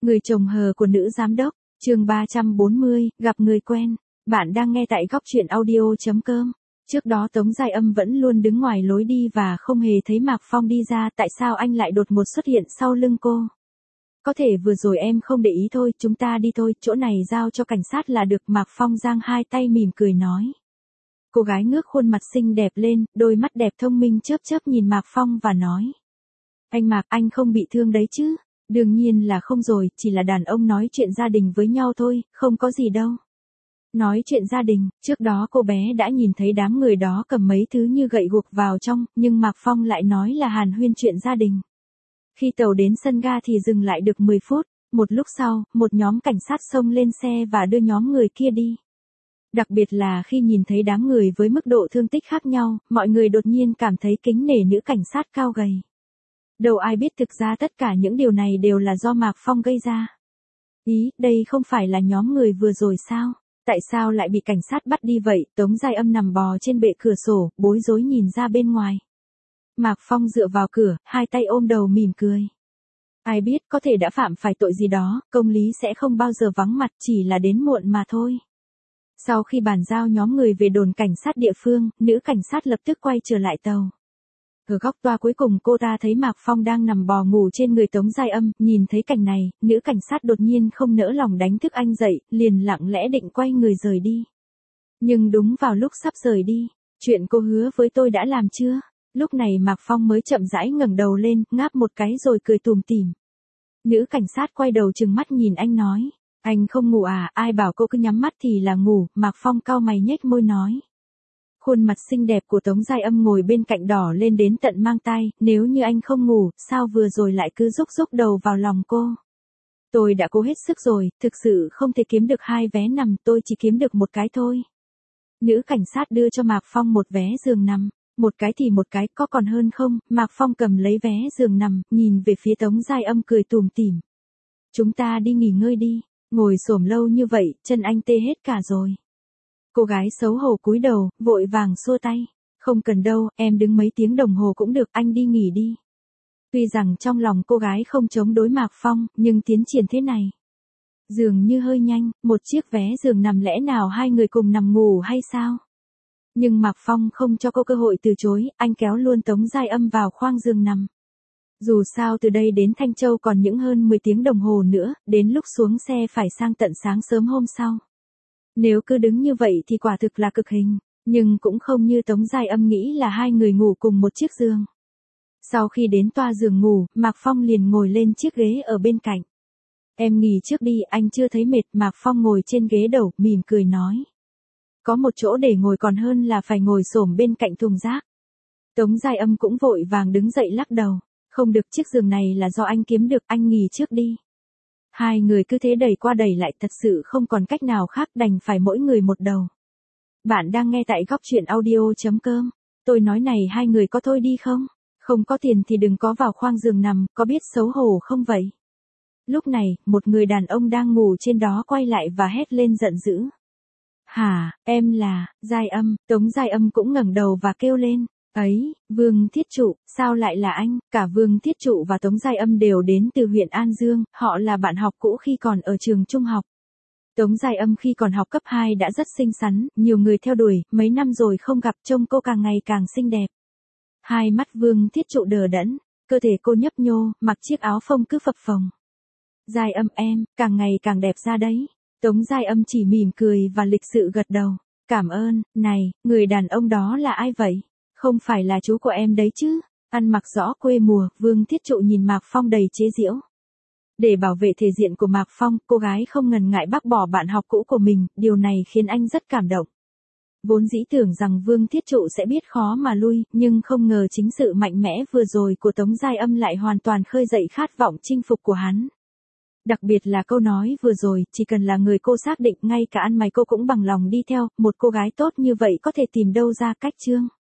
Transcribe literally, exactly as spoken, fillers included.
Người chồng hờ của nữ giám đốc, chương ba trăm bốn mươi, gặp người quen. Bạn đang nghe tại góc truyện audio chấm com. Trước đó Tống Giai Âm vẫn luôn đứng ngoài lối đi và không hề thấy Mạc Phong đi ra, tại sao anh lại đột ngột xuất hiện sau lưng cô? Có thể vừa rồi em không để ý thôi, chúng ta đi thôi, chỗ này giao cho cảnh sát là được. Mạc Phong giang hai tay mỉm cười nói. Cô gái ngước khuôn mặt xinh đẹp lên, đôi mắt đẹp thông minh chớp chớp nhìn Mạc Phong và nói. Anh Mạc, anh không bị thương đấy chứ? Đương nhiên là không rồi, chỉ là đàn ông nói chuyện gia đình với nhau thôi, không có gì đâu. Nói chuyện gia đình, trước đó cô bé đã nhìn thấy đám người đó cầm mấy thứ như gậy guộc vào trong, nhưng Mạc Phong lại nói là hàn huyên chuyện gia đình. Khi tàu đến sân ga thì dừng lại được mười phút, một lúc sau, một nhóm cảnh sát xông lên xe và đưa nhóm người kia đi. Đặc biệt là khi nhìn thấy đám người với mức độ thương tích khác nhau, mọi người đột nhiên cảm thấy kính nể nữ cảnh sát cao gầy. Đâu ai biết thực ra tất cả những điều này đều là do Mạc Phong gây ra. Ý, đây không phải là nhóm người vừa rồi sao? Tại sao lại bị cảnh sát bắt đi vậy? Tống Giai Âm nằm bò trên bệ cửa sổ, bối rối nhìn ra bên ngoài. Mạc Phong dựa vào cửa, hai tay ôm đầu mỉm cười. Ai biết, có thể đã phạm phải tội gì đó, công lý sẽ không bao giờ vắng mặt, chỉ là đến muộn mà thôi. Sau khi bàn giao nhóm người về đồn cảnh sát địa phương, nữ cảnh sát lập tức quay trở lại tàu. Ở góc toa cuối cùng cô ta thấy Mạc Phong đang nằm bò ngủ trên người Tống Giai Âm, nhìn thấy cảnh này, nữ cảnh sát đột nhiên không nỡ lòng đánh thức anh dậy, liền lặng lẽ định quay người rời đi. Nhưng đúng vào lúc sắp rời đi, chuyện cô hứa với tôi đã làm chưa? Lúc này Mạc Phong mới chậm rãi ngẩng đầu lên, ngáp một cái rồi cười tủm tỉm. Nữ cảnh sát quay đầu trừng mắt nhìn anh nói, anh không ngủ à, ai bảo cô cứ nhắm mắt thì là ngủ? Mạc Phong cau mày nhếch môi nói. Khuôn mặt xinh đẹp của Tống Giai Âm ngồi bên cạnh đỏ lên đến tận mang tai, nếu như anh không ngủ, sao vừa rồi lại cứ rúc rúc đầu vào lòng cô? Tôi đã cố hết sức rồi, thực sự không thể kiếm được hai vé nằm, tôi chỉ kiếm được một cái thôi. Nữ cảnh sát đưa cho Mạc Phong một vé giường nằm, một cái thì một cái, có còn hơn không? Mạc Phong cầm lấy vé giường nằm, nhìn về phía Tống Giai Âm cười tủm tỉm. Chúng ta đi nghỉ ngơi đi, ngồi xổm lâu như vậy, chân anh tê hết cả rồi. Cô gái xấu hổ cúi đầu, vội vàng xua tay. Không cần đâu, em đứng mấy tiếng đồng hồ cũng được, anh đi nghỉ đi. Tuy rằng trong lòng cô gái không chống đối Mạc Phong, nhưng tiến triển thế này dường như hơi nhanh, một chiếc vé giường nằm lẽ nào hai người cùng nằm ngủ hay sao? Nhưng Mạc Phong không cho cô cơ hội từ chối, anh kéo luôn Tống Giai Âm vào khoang giường nằm. Dù sao từ đây đến Thanh Châu còn những hơn mười tiếng đồng hồ nữa, đến lúc xuống xe phải sang tận sáng sớm hôm sau. Nếu cứ đứng như vậy thì quả thực là cực hình, nhưng cũng không như Tống Giai Âm nghĩ là hai người ngủ cùng một chiếc giường. Sau khi đến toa giường ngủ, Mạc Phong liền ngồi lên chiếc ghế ở bên cạnh. Em nghỉ trước đi, anh chưa thấy mệt. Mạc Phong ngồi trên ghế đầu, mỉm cười nói. Có một chỗ để ngồi còn hơn là phải ngồi xổm bên cạnh thùng rác. Tống Giai Âm cũng vội vàng đứng dậy lắc đầu. Không được, chiếc giường này là do anh kiếm được, anh nghỉ trước đi. Hai người cứ thế đẩy qua đẩy lại, thật sự không còn cách nào khác, đành phải mỗi người một đầu. Bạn đang nghe tại góc truyện audio chấm com. Tôi nói này, hai người có thôi đi không? Không có tiền thì đừng có vào khoang giường nằm, có biết xấu hổ không vậy? Lúc này, một người đàn ông đang ngủ trên đó quay lại và hét lên giận dữ. Hả, em là, Giai Âm? Tống Giai Âm cũng ngẩng đầu và kêu lên. Ấy, Vương Thiết Trụ, sao lại là anh? Cả Vương Thiết Trụ và Tống Giai Âm đều đến từ huyện An Dương, họ là bạn học cũ khi còn ở trường trung học. Tống Giai Âm khi còn học cấp hai đã rất xinh xắn, nhiều người theo đuổi, mấy năm rồi không gặp, trông cô càng ngày càng xinh đẹp. Hai mắt Vương Thiết Trụ đờ đẫn, cơ thể cô nhấp nhô, mặc chiếc áo phông cứ phập phồng. Giai Âm em, càng ngày càng đẹp ra đấy. Tống Giai Âm chỉ mỉm cười và lịch sự gật đầu. Cảm ơn, này, người đàn ông đó là ai vậy? Không phải là chú của em đấy chứ? Ăn mặc rõ quê mùa, Vương Thiết Trụ nhìn Mạc Phong đầy chế giễu. Để bảo vệ thể diện của Mạc Phong, cô gái không ngần ngại bác bỏ bạn học cũ của mình, điều này khiến anh rất cảm động. Vốn dĩ tưởng rằng Vương Thiết Trụ sẽ biết khó mà lui, nhưng không ngờ chính sự mạnh mẽ vừa rồi của Tống Giai Âm lại hoàn toàn khơi dậy khát vọng chinh phục của hắn. Đặc biệt là câu nói vừa rồi, chỉ cần là người cô xác định, ngay cả ăn mày cô cũng bằng lòng đi theo, một cô gái tốt như vậy có thể tìm đâu ra cách chương.